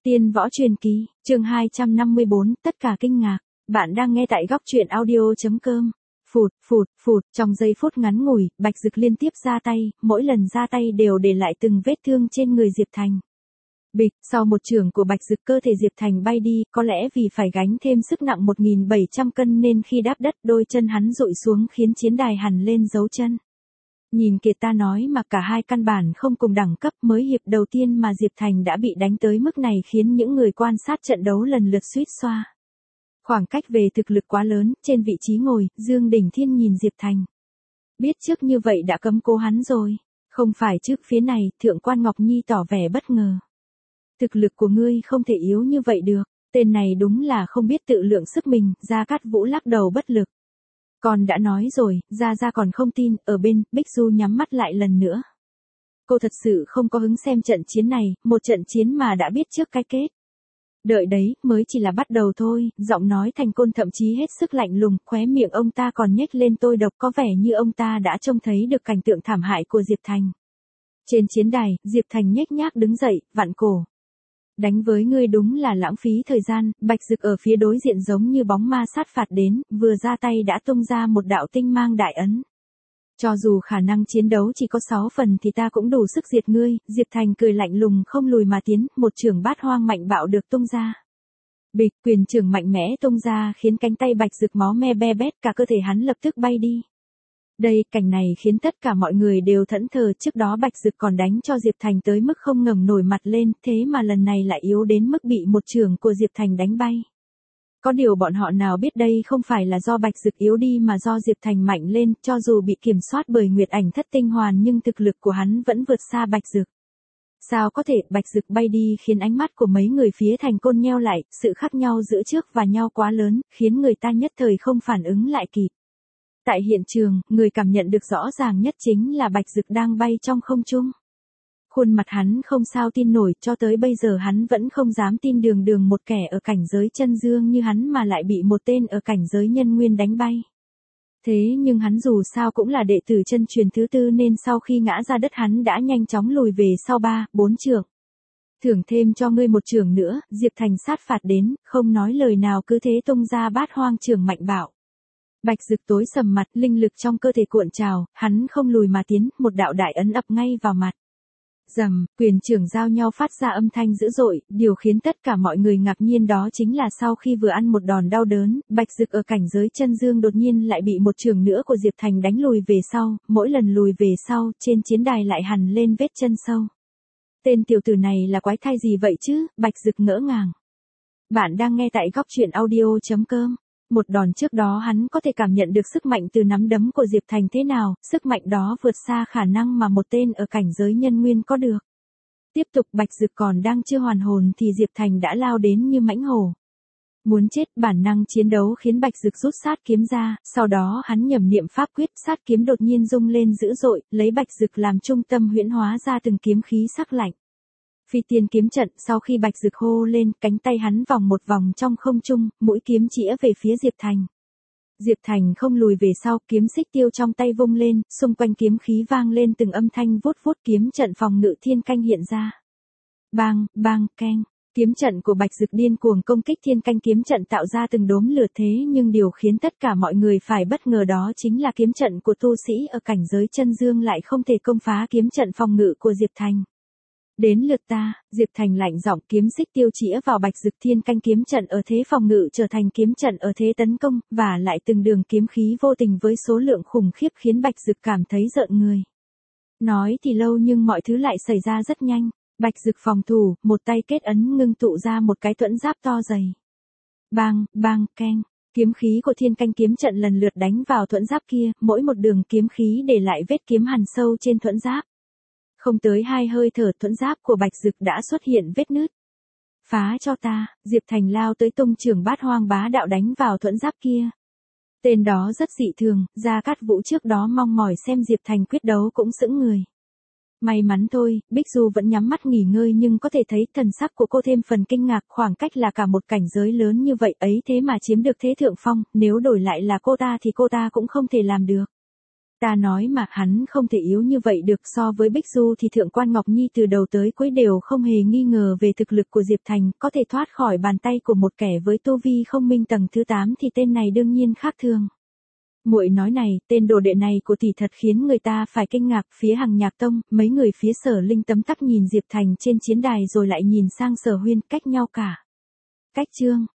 Tiên võ truyền kỳ, chương 254, tất cả kinh ngạc. Bạn đang nghe tại góc truyện audio.com. Phụt, phụt, phụt, trong giây phút ngắn ngủi, Bạch Dực liên tiếp ra tay, mỗi lần ra tay đều để lại từng vết thương trên người Diệp Thành. Bịch, sau một chưởng của Bạch Dực cơ thể Diệp Thành bay đi, có lẽ vì phải gánh thêm sức nặng 1.700 cân nên khi đáp đất đôi chân hắn dụi xuống khiến chiến đài hằn lên dấu chân. Nhìn kìa, ta nói mà cả hai căn bản không cùng đẳng cấp, mới hiệp đầu tiên mà Diệp Thành đã bị đánh tới mức này khiến những người quan sát trận đấu lần lượt suýt xoa. Khoảng cách về thực lực quá lớn, trên vị trí ngồi, Dương Đình Thiên nhìn Diệp Thành. Biết trước như vậy đã cấm cố hắn rồi. Không phải trước phía này, Thượng quan Ngọc Nhi tỏ vẻ bất ngờ. Thực lực của ngươi không thể yếu như vậy được, tên này đúng là không biết tự lượng sức mình, Gia Cát Vũ lắc đầu bất lực. Con đã nói rồi, Gia còn không tin, ở bên, Bích Du nhắm mắt lại lần nữa. Cô thật sự không có hứng xem trận chiến này, một trận chiến mà đã biết trước cái kết. Đợi đấy, mới chỉ là bắt đầu thôi, giọng nói Thành Côn thậm chí hết sức lạnh lùng, khóe miệng ông ta còn nhếch lên tôi độc, có vẻ như ông ta đã trông thấy được cảnh tượng thảm hại của Diệp Thành. Trên chiến đài, Diệp Thành nhếch nhác đứng dậy, vặn cổ. Đánh với ngươi đúng là lãng phí thời gian, Bạch Dực ở phía đối diện giống như bóng ma sát phạt đến, vừa ra tay đã tung ra một đạo tinh mang đại ấn. Cho dù khả năng chiến đấu chỉ có 6 phần thì ta cũng đủ sức diệt ngươi, Diệp Thành cười lạnh lùng không lùi mà tiến, một chưởng bát hoang mạnh bạo được tung ra. Bịch, quyền chưởng mạnh mẽ tung ra khiến cánh tay Bạch Dực máu me be bét, cả cơ thể hắn lập tức bay đi. Đây, cảnh này khiến tất cả mọi người đều thẫn thờ, trước đó Bạch Dực còn đánh cho Diệp Thành tới mức không ngẩng nổi mặt lên, thế mà lần này lại yếu đến mức bị một chưởng của Diệp Thành đánh bay. Có điều bọn họ nào biết đây không phải là do Bạch Dực yếu đi mà do Diệp Thành mạnh lên, cho dù bị kiểm soát bởi Nguyệt Ảnh Thất Tinh Hoàn nhưng thực lực của hắn vẫn vượt xa Bạch Dực. Sao có thể, Bạch Dực bay đi khiến ánh mắt của mấy người phía Thành Côn nheo lại, sự khác nhau giữa trước và nhau quá lớn, khiến người ta nhất thời không phản ứng lại kịp. Tại hiện trường, người cảm nhận được rõ ràng nhất chính là Bạch Dực đang bay trong không trung. Khuôn mặt hắn không sao tin nổi, cho tới bây giờ hắn vẫn không dám tin đường một kẻ ở cảnh giới chân dương như hắn mà lại bị một tên ở cảnh giới nhân nguyên đánh bay. Thế nhưng hắn dù sao cũng là đệ tử chân truyền thứ tư nên sau khi ngã ra đất hắn đã nhanh chóng lùi về sau 3-4 trượng. Thưởng thêm cho ngươi một chưởng nữa, Diệp Thành sát phạt đến, không nói lời nào cứ thế tung ra bát hoang chưởng mạnh bạo. Bạch Dực tối sầm mặt, linh lực trong cơ thể cuộn trào, hắn không lùi mà tiến, một đạo đại ấn ập ngay vào mặt. Rầm, quyền chưởng giao nhau phát ra âm thanh dữ dội, điều khiến tất cả mọi người ngạc nhiên đó chính là sau khi vừa ăn một đòn đau đớn, Bạch Dực ở cảnh giới chân dương đột nhiên lại bị một chưởng nữa của Diệp Thành đánh lùi về sau, mỗi lần lùi về sau, trên chiến đài lại hằn lên vết chân sâu. Tên tiểu tử này là quái thai gì vậy chứ, Bạch Dực ngỡ ngàng. Bạn đang nghe tại góc truyện audio.com. Một đòn trước đó hắn có thể cảm nhận được sức mạnh từ nắm đấm của Diệp Thành thế nào, sức mạnh đó vượt xa khả năng mà một tên ở cảnh giới nhân nguyên có được. Tiếp tục, Bạch Dực còn đang chưa hoàn hồn thì Diệp Thành đã lao đến như mãnh hổ. Muốn chết, bản năng chiến đấu khiến Bạch Dực rút sát kiếm ra, sau đó hắn nhẩm niệm pháp quyết, sát kiếm đột nhiên rung lên dữ dội, lấy Bạch Dực làm trung tâm huyễn hóa ra từng kiếm khí sắc lạnh. Phi tiên kiếm trận, sau khi Bạch Dực hô lên, cánh tay hắn vòng một vòng trong không trung, mũi kiếm chĩa về phía Diệp Thành. Diệp Thành không lùi về sau, kiếm xích tiêu trong tay vung lên, xung quanh kiếm khí vang lên từng âm thanh vút vút, kiếm trận phòng ngự thiên canh hiện ra. Bang, bang, keng. Kiếm trận của Bạch Dực điên cuồng công kích thiên canh kiếm trận tạo ra từng đốm lửa, thế nhưng điều khiến tất cả mọi người phải bất ngờ đó chính là kiếm trận của tu sĩ ở cảnh giới chân dương lại không thể công phá kiếm trận phòng ngự của Diệp Thành. Đến lượt ta, Diệp Thành lạnh giọng, kiếm xích tiêu chĩa vào Bạch Dực, thiên canh kiếm trận ở thế phòng ngự trở thành kiếm trận ở thế tấn công, và lại từng đường kiếm khí vô tình với số lượng khủng khiếp khiến Bạch Dực cảm thấy rợn người. Nói thì lâu nhưng mọi thứ lại xảy ra rất nhanh. Bạch Dực phòng thủ, một tay kết ấn ngưng tụ ra một cái thuẫn giáp to dày. Bang, bang, keng. Kiếm khí của thiên canh kiếm trận lần lượt đánh vào thuẫn giáp kia, mỗi một đường kiếm khí để lại vết kiếm hằn sâu trên thuẫn giáp. Không tới 2 hơi thở, thuẫn giáp của Bạch Dực đã xuất hiện vết nứt. Phá cho ta, Diệp Thành lao tới tung chưởng bát hoang bá đạo đánh vào thuẫn giáp kia. Tên đó rất dị thường, Gia Cát Vũ trước đó mong mỏi xem Diệp Thành quyết đấu cũng sững người. May mắn thôi, Bích Du vẫn nhắm mắt nghỉ ngơi nhưng có thể thấy thần sắc của cô thêm phần kinh ngạc, khoảng cách là cả một cảnh giới lớn như vậy ấy thế mà chiếm được thế thượng phong, nếu đổi lại là cô ta thì cô ta cũng không thể làm được. Ta nói mà, hắn không thể yếu như vậy được, so với Bích Du thì Thượng quan Ngọc Nhi từ đầu tới cuối đều không hề nghi ngờ về thực lực của Diệp Thành, có thể thoát khỏi bàn tay của một kẻ với tu vi không minh tầng thứ 8 thì tên này đương nhiên khác thường. Muội nói này, tên đồ đệ này của tỷ thật khiến người ta phải kinh ngạc. Phía Hằng Nhạc Tông, mấy người phía Sở Linh tấm tắc nhìn Diệp Thành trên chiến đài rồi lại nhìn sang Sở Huyên, cách nhau cả cách chương.